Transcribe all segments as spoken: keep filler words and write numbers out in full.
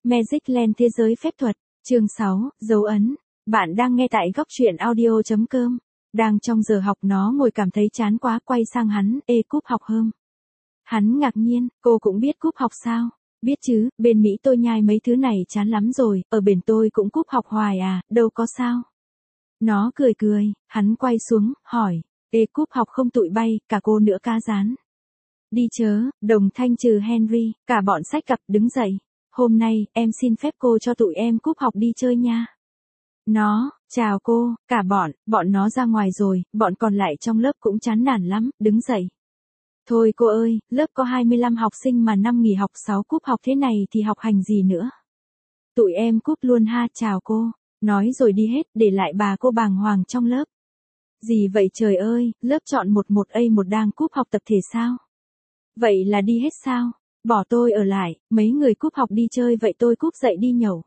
Magicland thế giới phép thuật, chương sáu, dấu ấn. Bạn đang nghe tại góc truyện audio chấm com. Đang trong giờ học nó ngồi cảm thấy chán quá quay sang hắn, ê cúp học hơm. Hắn ngạc nhiên, cô cũng biết cúp học sao? Biết chứ, bên Mỹ tôi nhai mấy thứ này chán lắm rồi, ở bên tôi cũng cúp học hoài à, đâu có sao. Nó cười cười, hắn quay xuống, hỏi, ê cúp học không tụi bay, cả cô nữa cá rán. Đi chớ, đồng thanh trừ Henry, cả bọn sách cặp đứng dậy. Hôm nay, em xin phép cô cho tụi em cúp học đi chơi nha. Nó, chào cô, cả bọn, bọn nó ra ngoài rồi, bọn còn lại trong lớp cũng chán nản lắm, đứng dậy. Thôi cô ơi, lớp có hai mươi lăm học sinh mà năm nghỉ học sáu cúp học thế này thì học hành gì nữa. Tụi em cúp luôn ha, chào cô, nói rồi đi hết, để lại bà cô bàng hoàng trong lớp. Gì vậy trời ơi, lớp chọn một một A một đang cúp học tập thể sao? Vậy là đi hết sao? Bỏ tôi ở lại, mấy người cúp học đi chơi vậy tôi cúp dậy đi nhậu.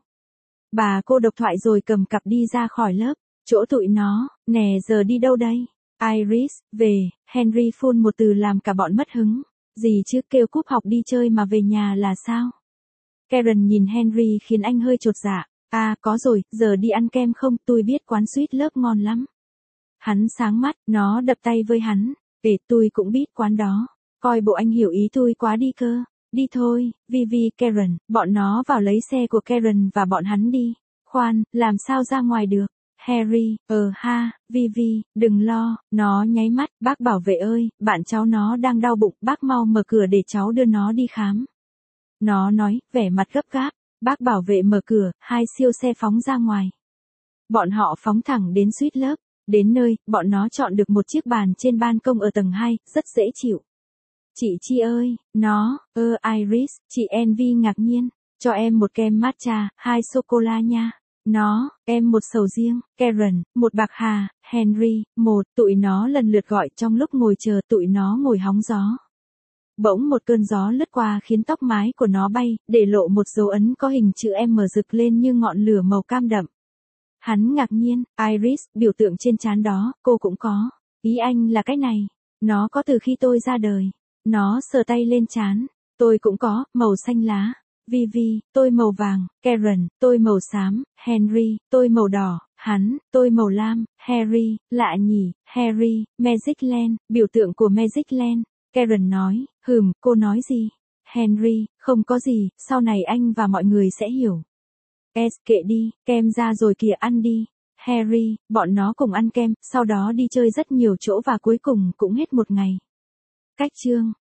Bà cô độc thoại rồi cầm cặp đi ra khỏi lớp, chỗ tụi nó, nè giờ đi đâu đây? Iris, về, Henry phun một từ làm cả bọn mất hứng. Gì chứ kêu cúp học đi chơi mà về nhà là sao? Karen nhìn Henry khiến anh hơi chột dạ. À có rồi, giờ đi ăn kem không, tôi biết quán suýt lớp ngon lắm. Hắn sáng mắt, nó đập tay với hắn. Để tôi cũng biết quán đó. Coi bộ anh hiểu ý tôi quá đi cơ. Đi thôi, Vivi, Karen, bọn nó vào lấy xe của Karen và bọn hắn đi. Khoan, làm sao ra ngoài được? Harry, ờ ha, Vivi, đừng lo, nó nháy mắt, bác bảo vệ ơi, bạn cháu nó đang đau bụng, bác mau mở cửa để cháu đưa nó đi khám. Nó nói, vẻ mặt gấp gáp, bác bảo vệ mở cửa, hai siêu xe phóng ra ngoài. Bọn họ phóng thẳng đến suite lớp, đến nơi, bọn nó chọn được một chiếc bàn trên ban công ở tầng hai, rất dễ chịu. Chị Chi ơi, nó, ơ Iris, chị Envy ngạc nhiên, cho em một kem matcha, hai sô-cô-la nha. Nó, em một sầu riêng, Karen, một bạc hà, Henry, một, tụi nó lần lượt gọi trong lúc ngồi chờ tụi nó ngồi hóng gió. Bỗng một cơn gió lướt qua khiến tóc mái của nó bay, để lộ một dấu ấn có hình chữ M rực lên như ngọn lửa màu cam đậm. Hắn ngạc nhiên, Iris, biểu tượng trên trán đó, cô cũng có. Ý anh là cái này, nó có từ khi tôi ra đời. Nó sờ tay lên trán, tôi cũng có, màu xanh lá. Vivi, tôi màu vàng, Karen, tôi màu xám, Henry, tôi màu đỏ, hắn, tôi màu lam, Harry, lạ nhỉ, Harry, Magicland, biểu tượng của Magicland. Karen nói, hừm, cô nói gì? Henry, không có gì, sau này anh và mọi người sẽ hiểu. Es, kệ đi, kem ra rồi kìa ăn đi. Harry, bọn nó cùng ăn kem, sau đó đi chơi rất nhiều chỗ và cuối cùng cũng hết một ngày. Cách chương